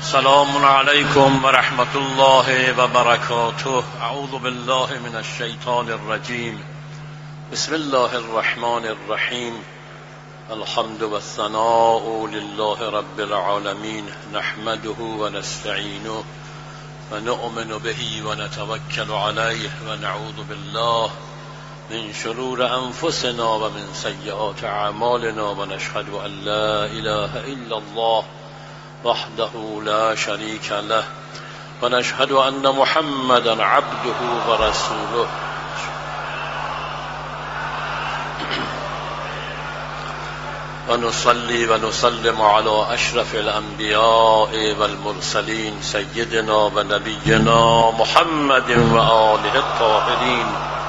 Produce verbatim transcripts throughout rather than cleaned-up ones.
سلام علیکم و رحمت الله و برکاته. اعوذ بالله من الشیطان الرجیم. بسم الله الرحمن الرحیم. الحمد و الثناء لله رب العالمین، نحمده و نستعینه و نؤمن به و نتوکل علیه و نعوذ بالله من شرور انفسنا و من سیئات اعمالنا و نشهد ان لا اله الا الله وحده لا شريك له ونشهد أن محمدا عبده ورسوله. ونصلي ونسلم على أشرف الأنبياء والمرسلين سيدنا ونبينا محمد وآله الطاهرين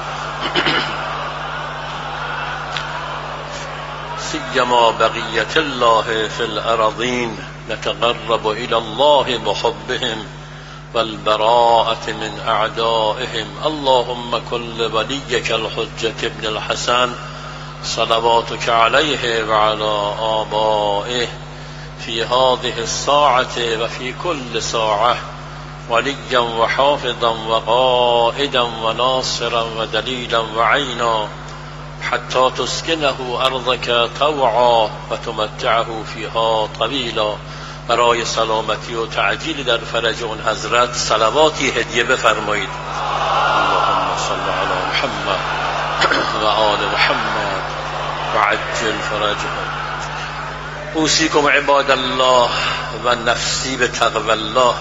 سيما بقية الله في الأرضين. نتقرب إلى الله بحبهم والبراءة من أعدائهم. اللهم كل وليك الحجة ابن الحسن صلواتك عليه وعلى آبائه في هذه الساعة وفي كل ساعة وليا وحافظا وقائدا وناصرا ودليلا وعينا حتى تسكنه أرضك طوعا وتمتعه فيها طويلا. برای سلامتی و تعجیل در فرج اون حضرت صلواتی هدیه بفرمایید. اللهم صل علی محمد و آل محمد و عجل فرجهم. اوصیکم عباد الله و نفسی به تقوی الله.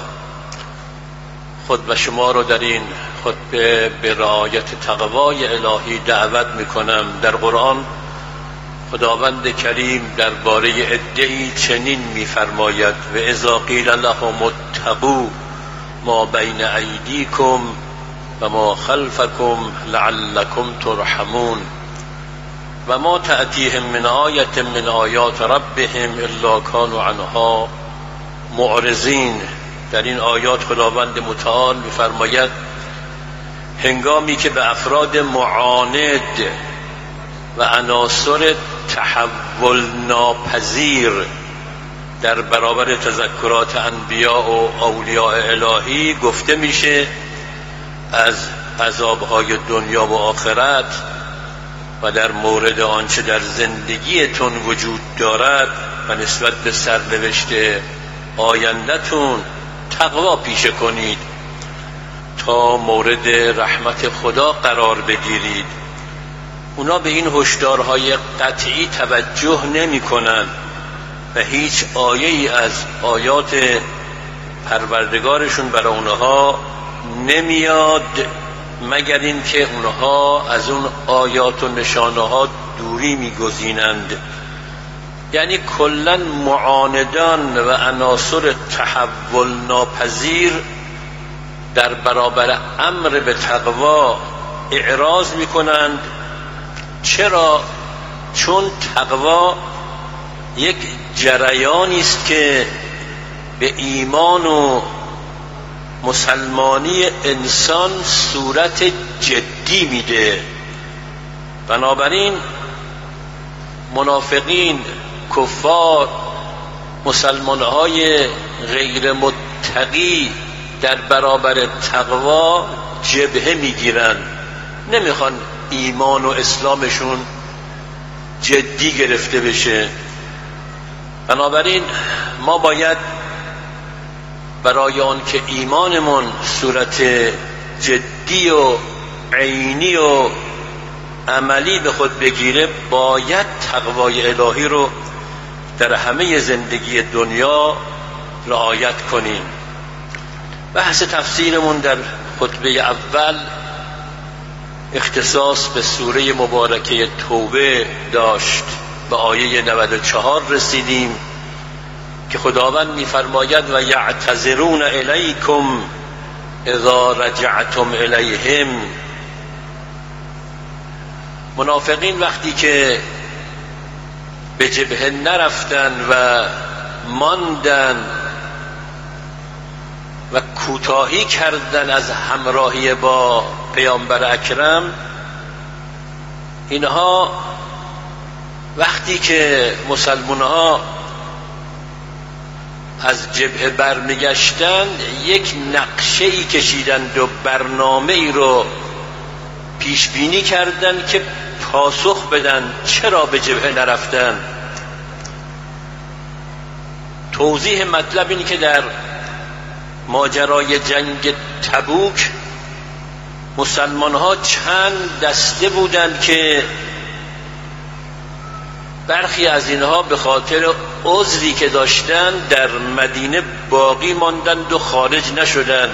خود و شما رو در این خطبه به رعایت تقوای الهی دعوت میکنم. در قرآن خداوند کریم درباره عده‌ای چنین می‌فرماید: و اذا قیل لهم اتقوا ما بین ایدیکم و ما خلفکم لعلکم ترحمون و ما تأتیهم من آیة من آیات ربهم الا كانوا عنها معرضین. در این آیات خداوند متعال می‌فرماید هنگامی که به افراد معاند و عناصر تحول ناپذیر در برابر تذکرات انبیاء و اولیاء الهی گفته میشه از عذابهای دنیا و آخرت و در مورد آنچه در زندگیتون وجود دارد و نسبت به سرنوشت آینده‌تون تقوا پیشه کنید تا مورد رحمت خدا قرار بگیرید. اونا به این هشدارهای قطعی توجه نمی کنند و هیچ آیه‌ای از آیات پروردگارشون برای اونها نمیاد مگر این که اونها از اون آیات و نشانه ها دوری میگزینند. یعنی کلاً معاندان و عناصر تحول ناپذیر در برابر امر به تقوا اعراض میکنند. چرا؟ چون تقوا یک جریانی است که به ایمان و مسلمانی انسان صورت جدی میده. بنابراین منافقین، کفار، مسلمانهای غیر متقی در برابر تقوا جبهه میگیرن، نمیخوان ایمان و اسلامشون جدی گرفته بشه. بنابراین ما باید برای آن که ایمانمون صورت جدی و عینی و عملی به خود بگیره باید تقوای الهی رو در همه زندگی دنیا رعایت کنیم. بحث تفسیرمون در خطبه اول اختصاص به سوره مبارکه توبه داشت. به آیه نود و چهار رسیدیم که خداوند می‌فرماید و یعتذرون الیکم اذا رجعتم الیهم. منافقین وقتی که به جبهه نرفتن و ماندن و کوتاهی کردن از همراهی با پیامبر اکرم، اینها وقتی که مسلمان‌ها از جبهه برمیگشتند یک نقشه ای کشیدند و برنامه ای رو پیش بینی کردند که پاسخ بدن چرا به جبهه نرفتن. توضیح مطلب این که در ماجرای جنگ تبوک مسلمان ها چند دسته بودند که برخی از اینها به خاطر عذری که داشتند در مدینه باقی ماندند و خارج نشدند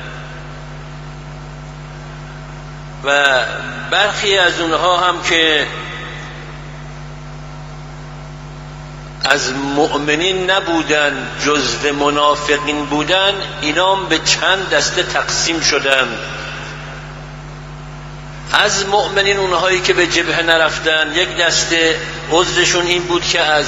و برخی از اونها هم که از مؤمنین نبودند جزو منافقین بودند، اینا هم به چند دسته تقسیم شدند. از مؤمنین اونهایی که به جبهه نرفتن، یک دسته عذرشون این بود که از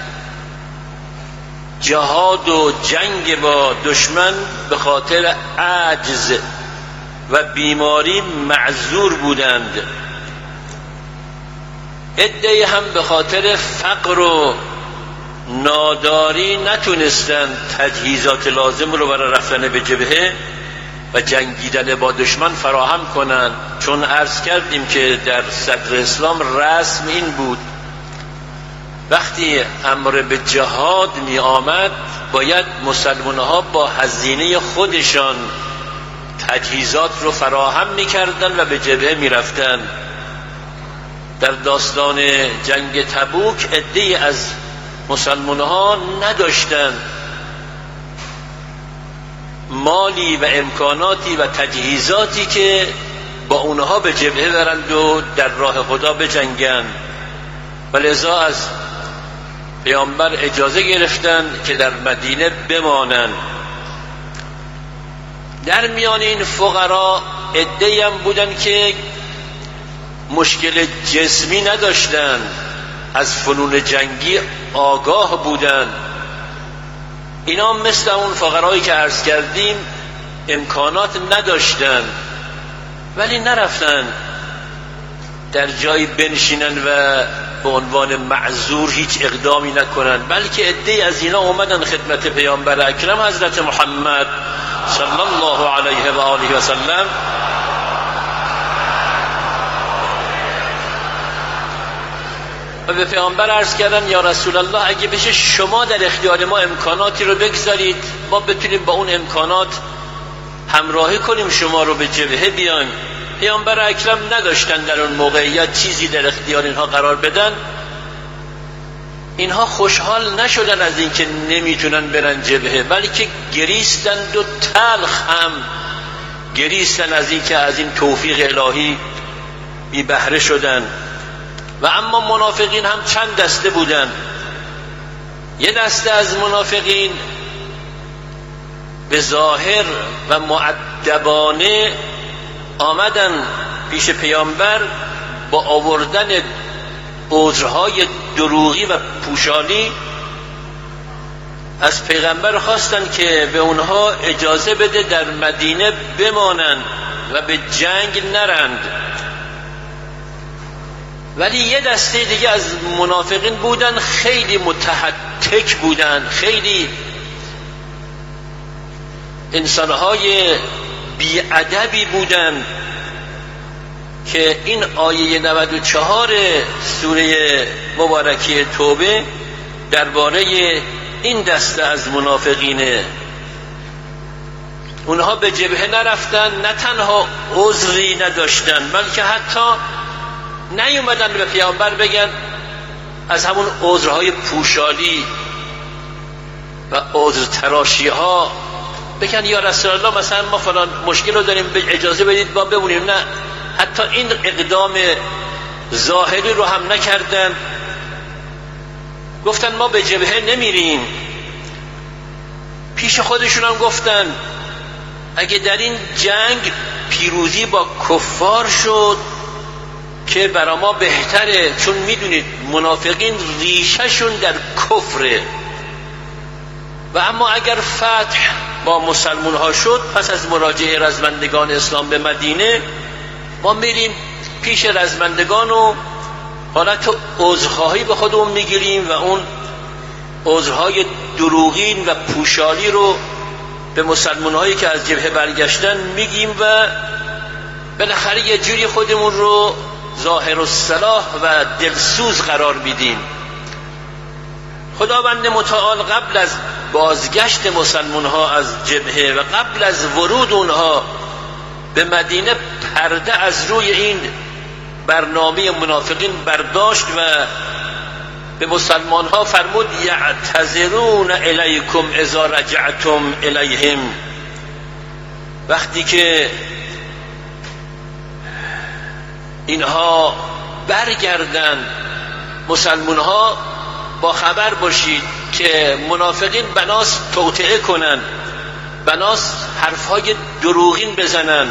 جهاد و جنگ با دشمن به خاطر عجز و بیماری معذور بودند. عده‌ای هم به خاطر فقر و ناداری نتونستند تجهیزات لازم رو برای رفتن به جبهه و جنگیدن با دشمن فراهم کنند، چون عرض کردیم که در صدر اسلام رسم این بود وقتی امر به جهاد می آمد باید مسلمان ها با هزینه خودشان تجهیزات رو فراهم می کردن و به جبهه می رفتن. در داستان جنگ تبوک عده‌ای از مسلمان ها نداشتن مالی و امکاناتی و تجهیزاتی که با اونها به جبهه برند و در راه خدا بجنگند و لذا از پیامبر اجازه گرفتن که در مدینه بمانند. در میان این فقرا عده‌ای هم بودن که مشکل جسمی نداشتن، از فنون جنگی آگاه بودن. اینا مثل اون فقرایی که عرض کردیم امکانات نداشتن ولی نرفتن در جایی بنشینن و به عنوان معذور هیچ اقدامی نکنن، بلکه عده‌ای از اینا اومدن خدمت پیامبر اکرم حضرت محمد صلی الله علیه و آله و سلم و به پیامبر عرض کردن یا رسول الله اگه بشه شما در اختیار ما امکاناتی رو بگذارید ما بتونیم با اون امکانات همراهی کنیم شما رو به جبهه بیایم. پیامبر اکرم نداشتن در اون موقعیت چیزی در اختیار اینها قرار بدن. اینها خوشحال نشدن از اینکه نمیتونن برن جبهه، بلکه گریستند و تلخ هم گریستن از اینکه از این توفیق الهی بی بهره شدن. و اما منافقین هم چند دسته بودن. یه دسته از منافقین به ظاهر و مؤدبانه آمدن پیش پیامبر با آوردن عذرهای دروغی و پوشالی از پیغمبر خواستن که به اونها اجازه بده در مدینه بمانند و به جنگ نرند. ولی یه دسته دیگه از منافقین بودن خیلی متحتک بودن، خیلی انسانهای بی‌ادبی بودن که این آیه نود و چهار سوره مبارکه توبه درباره این دسته از منافقینه. اونها به جبهه نرفتن، نه تنها عذری نداشتن بلکه حتی نیومدن به پیامبر بگن از همون عذرهای پوشالی و عذر تراشی ها بگن یا رسول الله مثلا ما فلان مشکل رو داریم اجازه بدید با بمونیم. نه، حتی این اقدام ظاهری رو هم نکردن. گفتن ما به جبهه نمیریم. پیش خودشون هم گفتن اگه در این جنگ پیروزی با کفار شد که برای ما بهتره، چون میدونید منافقین ریشهشون در کفره. و اما اگر فتح با مسلمان ها شد پس از مراجعه رزمندگان اسلام به مدینه ما میریم پیش رزمندگان و حالت عذرخواهی به خودمون میگیریم و اون عذرهای دروغین و پوشالی رو به مسلمان هایی که از جبهه برگشتن میگیم و بالاخره یه جوری خودمون رو ظاهر الصلاح و دلسوز قرار میدیم. خداوند متعال قبل از بازگشت مسلمان ها از جبهه و قبل از ورود اونها به مدینه پرده از روی این برنامه منافقین برداشت و به مسلمان ها فرمود یعتذرون الیکم اذا رجعتم الیهم. وقتی که اینها برگردن مسلمان ها با خبر باشید که منافقین بناس توطئه کنن، بناس حرفهای دروغین بزنن،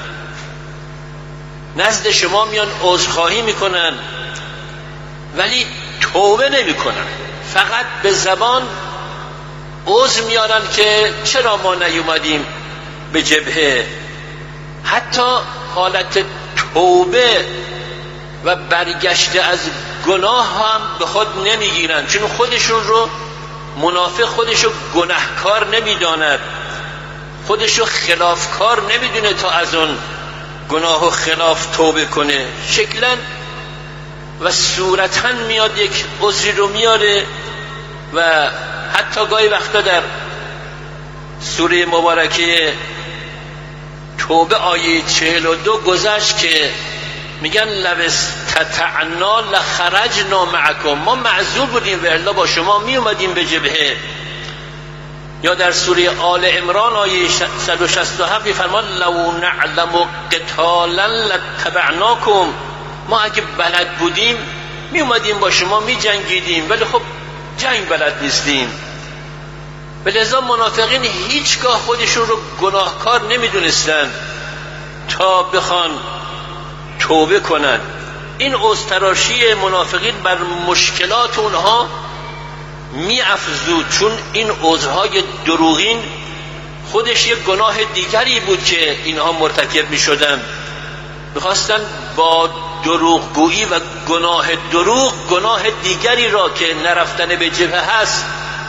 نزد شما میان عذرخواهی میکنن ولی توبه نمیکنن، فقط به زبان عذر میارن که چرا ما نیومدیم به جبهه. حتی حالت توبه و برگشته از گناه هم به خود نمیگیرن، چون خودشون رو منافق خودشو گناهکار نمیداند، خودشو خلافکار نمیدونه تا از اون گناه و خلاف توبه کنه. شکلا و صورتا میاد یک عذری رو میاره و حتی گاهی وقتا در سوره مبارکه توبه آیه چهل و دو گذشت که میگن لو استطعنا لخرجنا معکم، ما معذور بودیم و الا با شما می اومدیم به جبهه. یا در سوره آل عمران آیه صد و شصت و هفت فرمان لو نعلم قتالا لاتبعناکم، ما اگه بلد بودیم می اومدیم با شما می جنگیدیم ولی خب جنگ بلد نیستیم. لذا منافقین هیچگاه خودشون رو گناهکار نمیدونستن تا بخوان توبه کنن. این عذرتراشی منافقین بر مشکلات اونها می افزود، چون این عذرهای دروغین خودش یک گناه دیگری بود که اینها مرتکب می شدن. میخواستن با دروغگویی و گناه دروغ گناه دیگری را که نرفتن به جبهه هست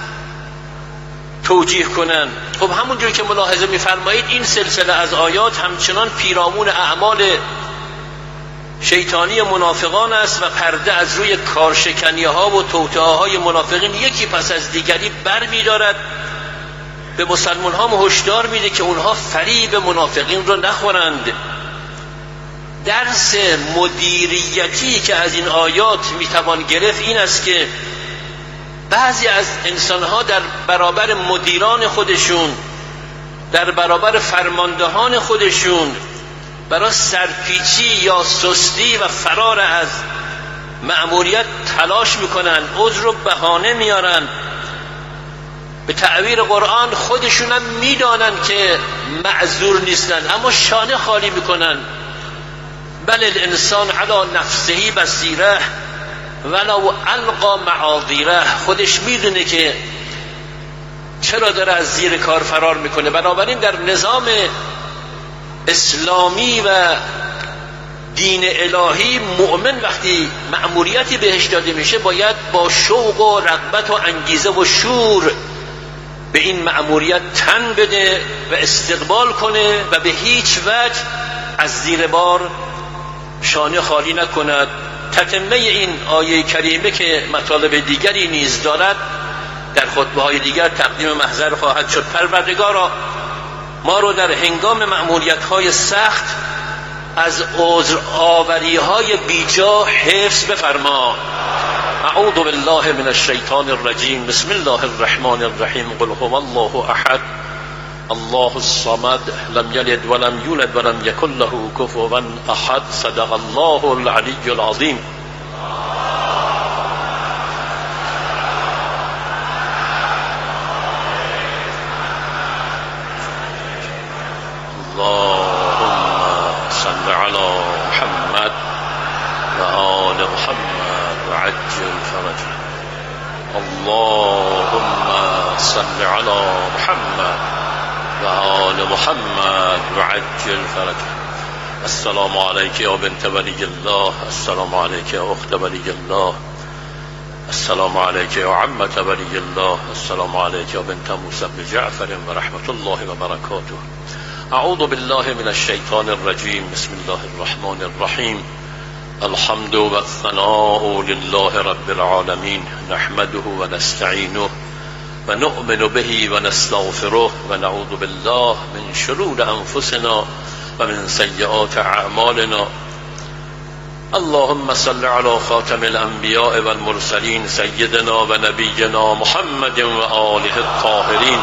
توجیه کنن. خب همونجور که ملاحظه می‌فرمایید این سلسله از آیات همچنان پیرامون اعمال شیطانی منافقان است و پرده از روی کارشکنی ها و توطئه های منافقین یکی پس از دیگری بر می‌دارد. به مسلمان ها هشدار میده که اونها فریب منافقین رو نخورند. درس مدیریتی که از این آیات میتوان گرفت این است که بعضی از انسانها در برابر مدیران خودشون، در برابر فرماندهان خودشون برای سرپیچی یا سستی و فرار از مأموریت تلاش میکنن، عذر و بهانه میارن. به تعبیر قرآن خودشون هم میدانن که معذور نیستن اما شانه خالی میکنن. بل الانسان علی نفسه بصیره ولو القا معاذیره، خودش میدونه که چرا داره از زیر کار فرار میکنه. بنابراین در نظام اسلامی و دین الهی مؤمن وقتی مأموریتی بهش داده میشه باید با شوق و رغبت و انگیزه و شور به این مأموریت تن بده و استقبال کنه و به هیچ وجه از زیر بار شانه خالی نکند. تتمه این آیه کریمه که مطالب دیگری نیز دارد در خطبه های دیگر تقدیم محضر خواهد شد. پروردگارا ما رو در هنگام مأموریت های سخت از عذر آوری های بیجا حفظ بفرما. اعوذ بالله من الشیطان الرجیم. بسم الله الرحمن الرحیم. قل هو الله احد الله الصمد لم یلد ولم یولد ولم یکن له کفوا احد. صدق الله العلی العظیم. اللهم صل على محمد و آل محمد و عجل فرجه. اللهم صل على محمد و آل محمد و عجل فرجه. السلام علیک یا بنت ولی الله، السلام علیک یا اخت ولی الله، السلام عليك يا عمة ولي الله، السلام عليك يا بنت موسى بن جعفر ورحمة الله وبركاته. أعوذ بالله من الشيطان الرجيم، بسم الله الرحمن الرحيم. الحمد والثناء لله رب العالمين، نحمده ونستعينه ونؤمن به ونستغفره ونعوذ بالله من شرور أنفسنا ومن سيئات أعمالنا. اللهم صل على خاتم الأنبياء والمرسلين سيدنا ونبينا محمد وآله الطاهرين.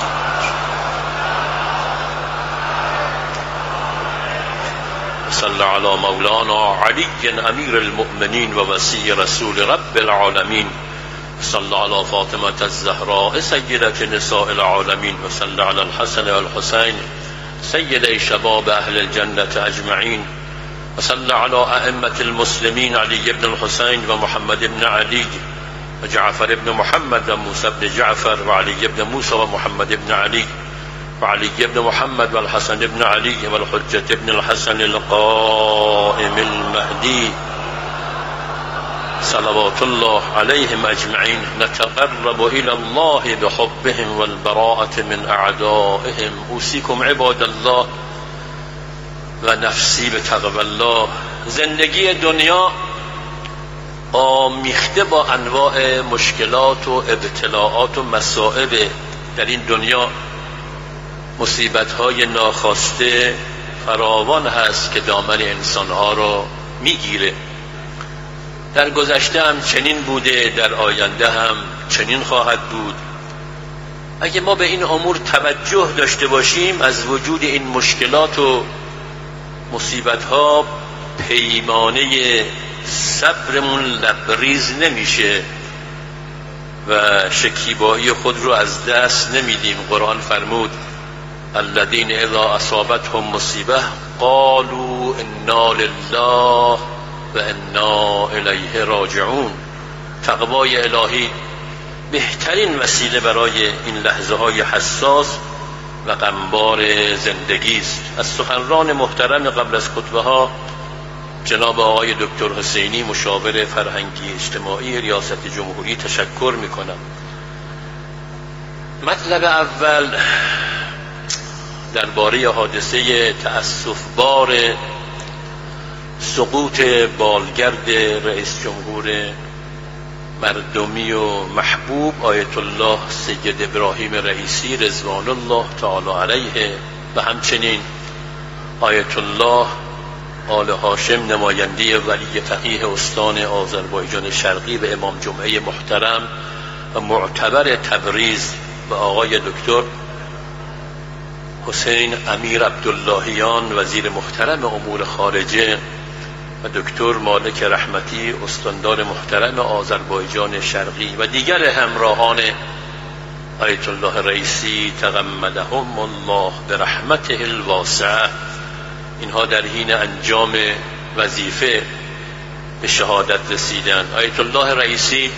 صل على مولانا علي أمير المؤمنين ووصي رسول رب العالمين. صل على فاطمة الزهراء سيدة نساء العالمين، وصل على الحسن والحسين سيدي شباب أهل الجنة أجمعين، وصل على أئمة المسلمين علي بن الحسين ومحمد بن علي وجعفر بن محمد وموسى بن جعفر وعلي بن موسى ومحمد بن علي وعلي بن محمد والحسن بن علي والحجة بن الحسن القائم المهدي صلوات الله عليهم أجمعين. نتقرب إلى الله بحبهم والبراءة من أعدائهم. أوصيكم عباد الله و نفسی به تقوی الله. زندگی دنیا آمیخته با انواع مشکلات و ابتلاعات و مصائب. در این دنیا مصیبت‌های ناخواسته فراوان هست که دامن انسان‌ها را میگیره. در گذشته هم چنین بوده، در آینده هم چنین خواهد بود. اگه ما به این امور توجه داشته باشیم، از وجود این مشکلات و مصیبت‌ها پیمانه صبرمون لبریز نمیشه و شکیبایی خود رو از دست نمیدیم. قرآن فرمود الذین اذا اصابتهم مصیبه قالوا انا لله و انا الیه راجعون. تقوای الهی بهترین وسیله برای این لحظه های حساس و غمبار زندگی است. از سخنران محترم قبل از خطبه ها جناب آقای دکتر حسینی مشاور فرهنگی اجتماعی ریاست جمهوری تشکر میکنم. مطلب اول درباره حادثه تأسف‌بار سقوط بالگرد رئیس جمهور مردمی و محبوب آیت الله سید ابراهیم رئیسی رضوان الله تعالی علیه و همچنین آیت الله آل هاشم نماینده ولی فقیه استان آذربایجان شرقی و امام جمعه محترم و معتبر تبریز و آقای دکتر حسین امیر عبداللهیان وزیر محترم امور خارجه و دکتر مالک رحمتی استاندار محترم آذربایجان شرقی و دیگر همراهان آیت الله رئیسی تغمدهم الله برحمته الواسعه، اینها در حین انجام وظیفه به شهادت رسیدن. آیت الله رئیسی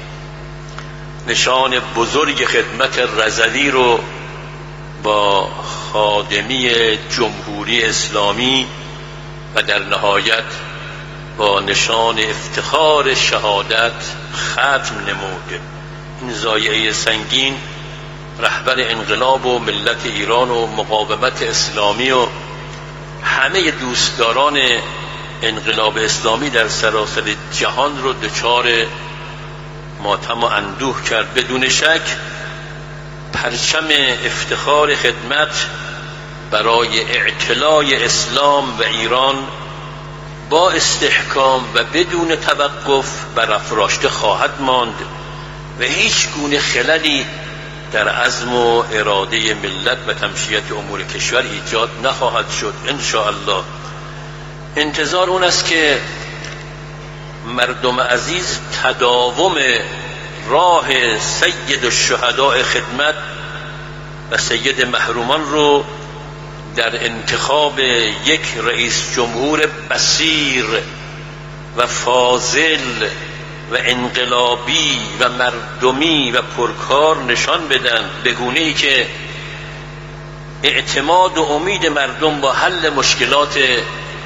نشان بزرگ خدمت رضوی رو با خادمی جمهوری اسلامی و در نهایت با نشان افتخار شهادت ختم نمود. این ضایعه سنگین رهبر انقلاب و ملت ایران و مقاومت اسلامی و همه دوستداران انقلاب اسلامی در سراسر جهان رو دچار ماتم و اندوه کرد. بدون شک پرچم افتخار خدمت برای اعتلاء اسلام و ایران با استحکام و بدون توقف برافراشته خواهد ماند و هیچ گونه خللی در عزم و اراده ملت و تمشیت امور کشور ایجاد نخواهد شد ان شاء الله. انتظار اون است که مردم عزیز تداوم راه سید الشهداء خدمت و سید محرومان رو در انتخاب یک رئیس جمهور بصیر و فاضل و انقلابی و مردمی و پرکار نشان بدن، به گونه‌ای که اعتماد و امید مردم با حل مشکلات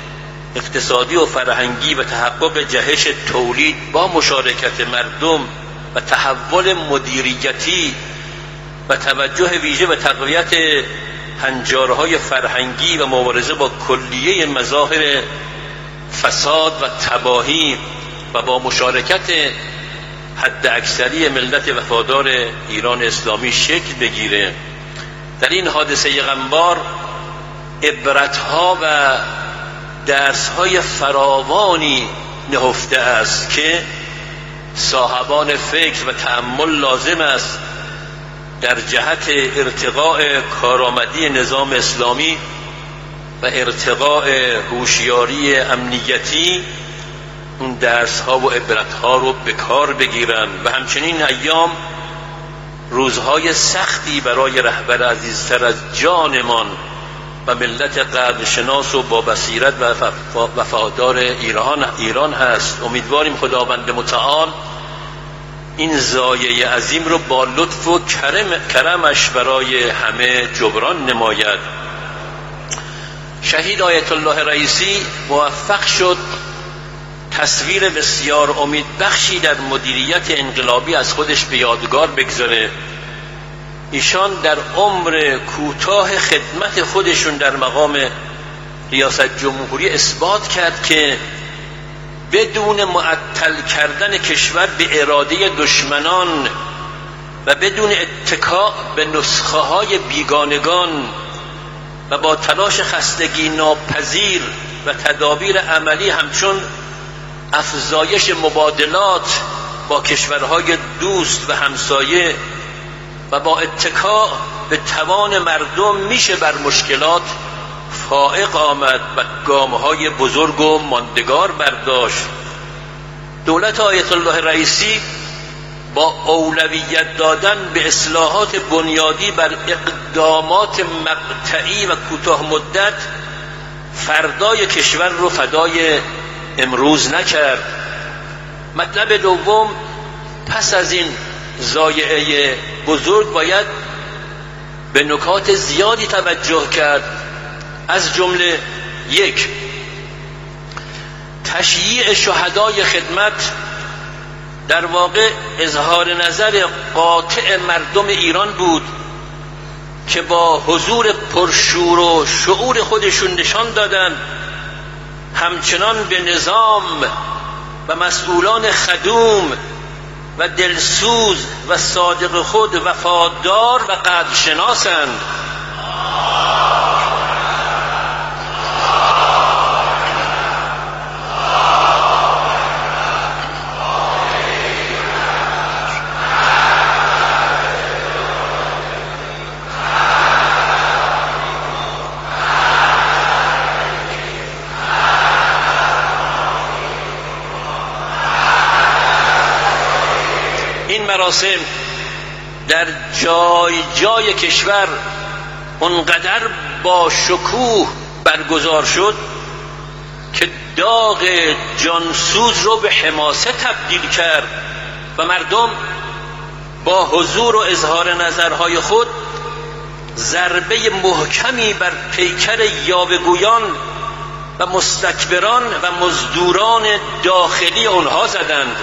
اقتصادی و فرهنگی و تحقق جهش تولید با مشارکت مردم و تحول مدیریتی و توجه ویژه به تقویت هنجارهای فرهنگی و مبارزه با کلیه مظاهر فساد و تباهی و با مشارکت حد اکثری ملت وفادار ایران اسلامی شکل بگیره. در این حادثه غمبار عبرتها و درسهای فراوانی نهفته است که صاحبان فکر و تأمل لازم است در جهت ارتقاء کارآمدی نظام اسلامی و ارتقاء هوشیاری امنیتی اون درس‌ها و عبرت‌ها رو به کار بگیرن و همچنین ایام روزهای سختی برای رهبر عزیزتر از جانمان و ملت قدرشناس و با بصیرت و وفادار ایران ایران هست. امیدواریم خداوند متعال این ضایعه عظیم رو با لطف و کرم کرمش برای همه جبران نماید. شهید آیت الله رئیسی موفق شد تصویر بسیار امیدبخشی در مدیریت انقلابی از خودش به یادگار بگذاره. ایشان در عمر کوتاه خدمت خودشون در مقام ریاست جمهوری اثبات کرد که بدون معطل کردن کشور به اراده دشمنان و بدون اتکا به نسخه های بیگانگان و با تلاش خستگی ناپذیر و تدابیر عملی همچون افزایش مبادلات با کشورهای دوست و همسایه و با اتکا به توان مردم میشه بر مشکلات فائق آمد و گامهای بزرگ و ماندگار برداشت. دولت آیت الله رئیسی با اولویت دادن به اصلاحات بنیادی بر اقدامات مقطعی و کوتاه مدت فردای کشور رو فدای امروز نکرد. مطلب دوم، پس از این ضایعه بزرگ باید به نکات زیادی توجه کرد، از جمله یک، تشییع شهدای خدمت در واقع اظهار نظر قاطع مردم ایران بود که با حضور پرشور و شعور خودشون نشان دادند همچنان به نظام و مسئولان خدوم و دلسوز و صادق خود وفادار و قدرشناسند. مراسم در جای جای کشور اونقدر با شکوه برگزار شد که داغ جانسوز رو به حماسه تبدیل کرد و مردم با حضور و اظهار نظرهای خود ضربه محکمی بر پیکر یاوه‌گویان و مستکبران و مزدوران داخلی آنها زدند.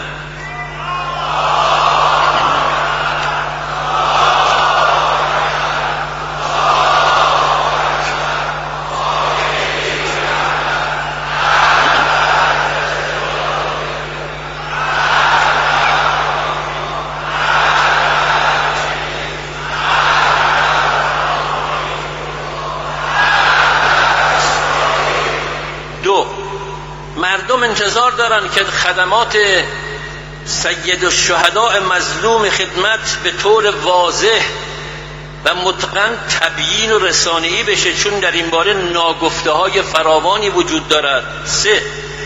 مردم انتظار دارن که خدمات سید الشهداء مظلوم خدمت به طور واضح و متقن تبیین و رسانه‌ای بشه، چون در این باره ناگفته‌های فراوانی وجود دارد. سه،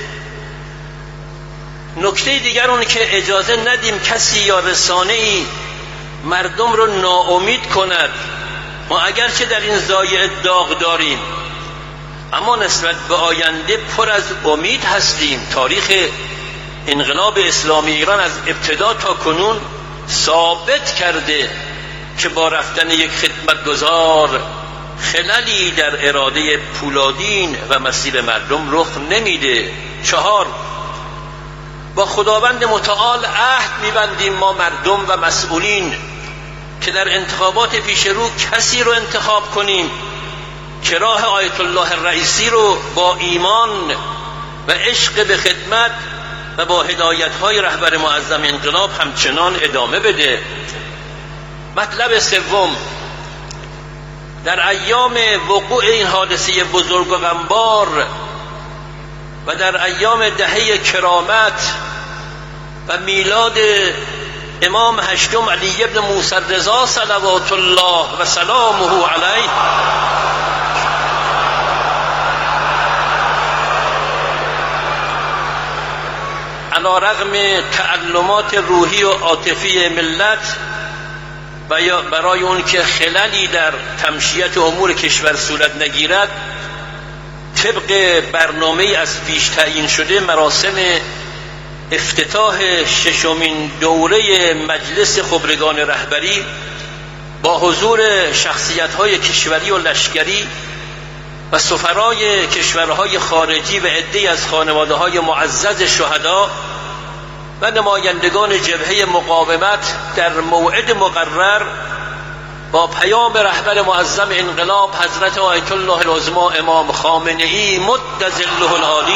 نکته دیگر اون که اجازه ندیم کسی یا رسانه‌ای مردم رو ناامید کند. ما اگرچه در این ضایعه داغ داریم اما نسبت به آینده پر از امید هستیم. تاریخ انقلاب اسلامی ایران از ابتدا تا کنون ثابت کرده که با رفتن یک خدمتگزار خللی در اراده پولادین و مسیر مردم رخ نمیده. چهار، با خداوند متعال عهد میبندیم ما مردم و مسئولین که در انتخابات پیش رو کسی رو انتخاب کنیم که راه آیت الله الرئیسی رو با ایمان و عشق به خدمت و با هدایت‌های رهبر معظم انقلاب همچنان ادامه بده. مطلب سوم، در ایام وقوع این حادثه بزرگ و غمبار و در ایام دهه کرامت و میلاد امام هشتم علی ابن موسی الرضا صلوات الله و سلامه علیه علی رغم تعلمات روحی و عاطفی ملت و برای اون که خللی در تمشیت امور کشور صورت نگیرد، طبق برنامه از پیش تعیین شده مراسم افتتاح ششمین دوره مجلس خبرگان رهبری با حضور شخصیت‌های کشوری و لشکری و سفرای کشورهای خارجی و عده‌ای از خانواده‌های معزز شهدا و نمایندگان جبهه مقاومت در موعد مقرر با پیام رهبر معظم انقلاب حضرت آیت الله العظما امام خامنه‌ای مد ظله العالی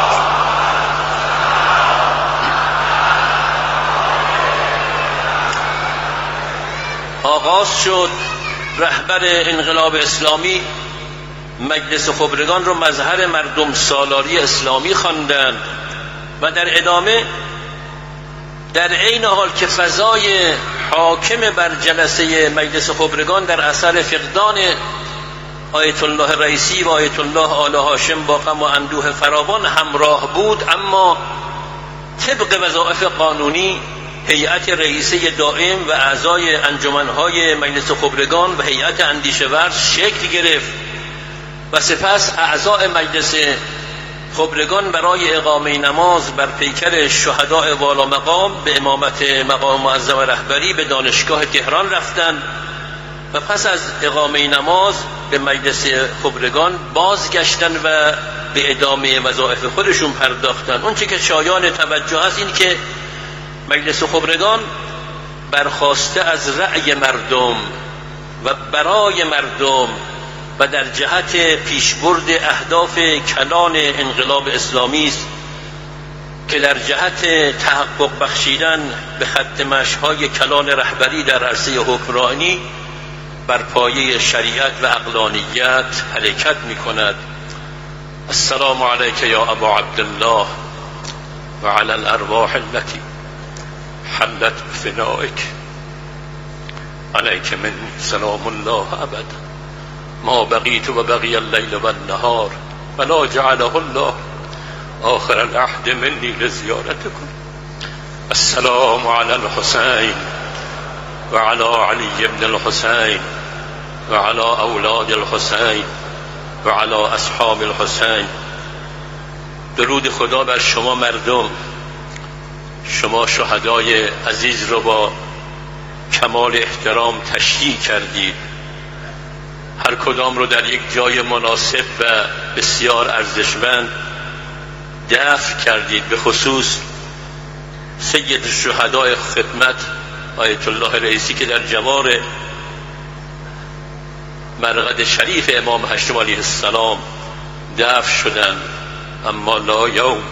آغاز شد. رهبر انقلاب اسلامی مجلس خبرگان رو مظهر مردم سالاری اسلامی خواندند و در ادامه در عین حال که فضای حاکم بر جلسه مجلس خبرگان در اثر فقدان آیت الله الرئیسی و آیت الله آل هاشم با غم و اندوه فراوان همراه بود، اما طبق وظایف قانونی هیئت رئیسه دائم و اعضای انجمنهای مجلس خبرگان و هیئت اندیشه ورز شکل گرفت و سپس اعضای مجلس خبرگان برای اقامه نماز بر پیکر شهداء والا مقام به امامت مقام معظم رهبری به دانشگاه تهران رفتند و پس از اقامه نماز به مجلس خبرگان بازگشتند و به ادامه وظایف خودشون پرداختند. اون چه که شایان توجه است این که مجلس خبرگان برخاسته از رأی مردم و برای مردم و در جهت پیشبرد اهداف کلان انقلاب اسلامی است که در جهت تحقق بخشیدن به خط مشی‌های کلان رهبری در عرصه حکمرانی بر پایه شریعت و عقلانیت حرکت می‌کند. السلام علیک یا ابا عبدالله و علی الارواح التي حلت بفنائک، علیک من سلام الله ابدا ما بقیت و بقی اللیل و النهار ولا جعله الله آخر العهد منی لزیارتکم. السلام علی الحسین و علی علی ابن الحسین و علی اولاد الحسین و علی اصحاب الحسین. درود خدا بر شما مردم، شما شهدای عزیز رو با کمال احترام تشییع کردید، هر کدام رو در یک جای مناسب و بسیار ارزشمند دفن کردید. به خصوص سید الشهداء خدمت آیت الله رئیسی که در جوار مرقد شریف امام هشتم علیه السلام دفن شدند. اما لا یوم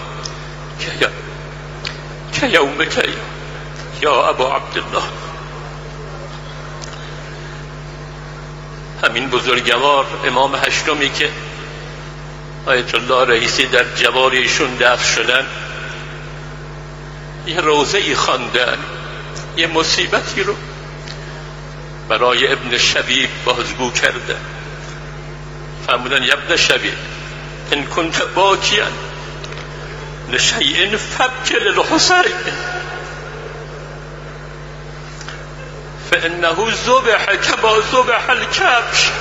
که یوم که یا ابا عبدالله. همین بزرگوار امام هشتمی که آیت الله رئیسی در جوار ایشون دفن شدن یه روزه ای خواندن، یه مصیبتی رو برای ابن شبیب بازگو کردن. فرمودن یا ابن شبیب ان کنت باکیا لشیء فابکی للحسین فانه ذبح کما ذبح الکبش.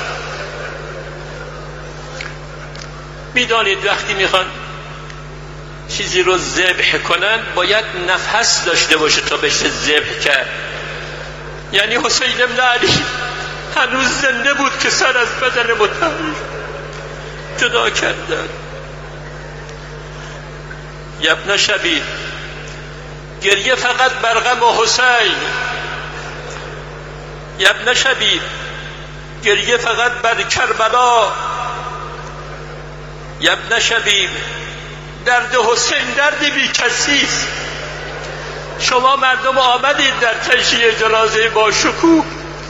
میدانید وقتی میخوان چیزی رو ذبح کنن باید نفس داشته باشه تا بشه ذبح کرد. یعنی حسین ابن علی هنوز زنده بود که سر از بدن مطهر جدا کردن. ابن شبیب، گریه فقط بر غم حسین. ابن شبیب، گریه فقط بر کربلا. ابن شبیب، درد حسین درد بی کسی است. شما مردم آمدید در تشییع جنازه با شکوه،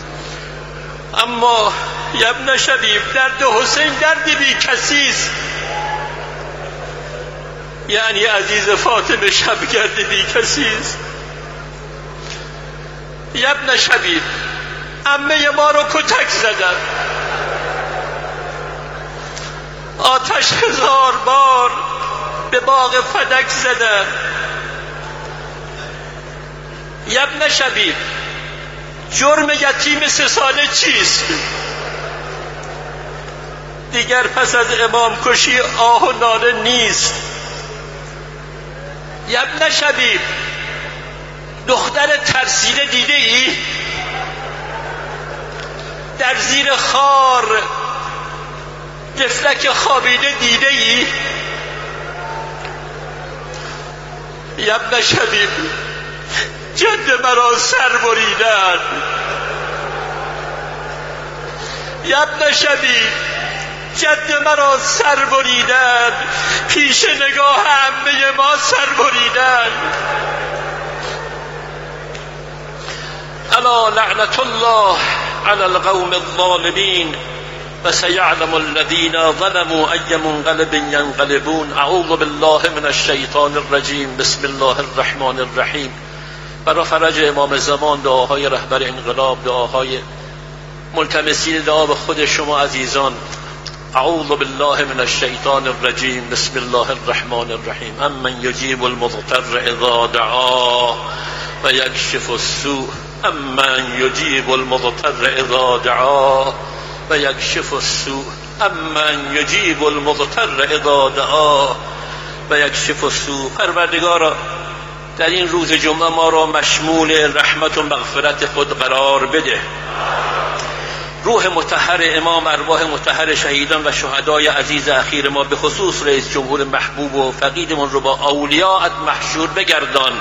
اما ابن شبیب درد حسین درد بی کسی است. یعنی عزیز فاطمه شبگرد بی کسی است. ابن شبیب، عمه ما رو کتک زدن، آتش هزار بار به باغ فدک زدن. ابن شبیب، جرم یتیم سه ساله چیست؟ دیگر پس از امام کشی آه و ناله نیست. ابن شبیب، دختر ترسیده دیده ای؟ در زیر خار دفلک خوابیده دیده ای؟ ابن شبیب، جد مرا سر بریدن. ابن شبیب، جد مرا سر بریدن، پیش نگاه عمه ما سر بریدن. الا لعنت الله على القوم الظالمين وسيعلم الذين ظلموا أي منقلب ينقلبون. اعوذ بالله من الشیطان الرجیم. بسم الله الرحمن الرحیم. برای فرج امام زمان دعاهای رهبر انقلاب، دعاهای ملتمسین دعا به خود شما عزیزان. اعوذ بالله من الشیطان الرجیم. بسم الله الرحمن الرحیم. امن یجیب المضطر اذا دعاه و یکشف السوء. امن یجیب المضطر اذا دعاه و یکشف السوء. امن یجیب المضطر اذا دعاه و یکشف السوء. پروردگارا، در این روز جمعه ما را مشمول رحمت و مغفرت خود قرار بده. روح مطهر امام، ارواح مطهر شهیدان و شهدای عزیز اخیر ما، به خصوص رئیس جمهور محبوب و فقیدمون رو با اولیاءت محشور بگردان.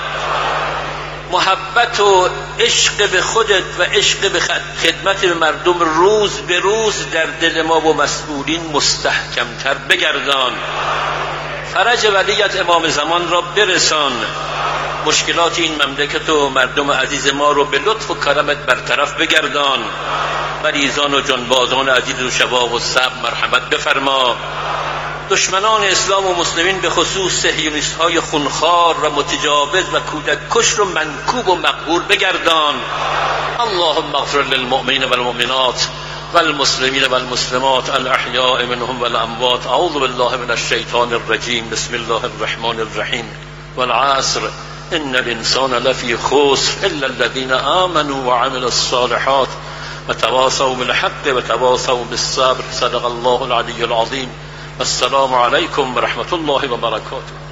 محبت و عشق به خودت و عشق به خدمت به مردم روز به روز در دل ما و مسئولین مستحکمتر بگردان. فرج ولیت امام زمان را برسان. مشکلات این مملکت و مردم عزیز ما رو به لطف و کرمت برطرف بگردان. مریضان و جانبازان عزیز و شباب و صبر مرحمت بفرما. دشمنان اسلام و مسلمین به خصوص صهیونیست های خونخوار و متجاوز و کودک کش و منکوب و مقهور بگردان. اللهم اغفر للمؤمنین والمؤمنات والمسلمین والمسلمات الاحیاء منهم والاموات. اعوذ بالله من الشیطان الرجیم. بسم الله الرحمن الرحیم. والعصر ان الانسان لفی خسر الا الذين آمنوا وعملوا الصالحات وتواصوا بالحق وتواصوا بالصبر. صدق الله العلی العظیم. السلام علیکم و رحمت الله و برکاته.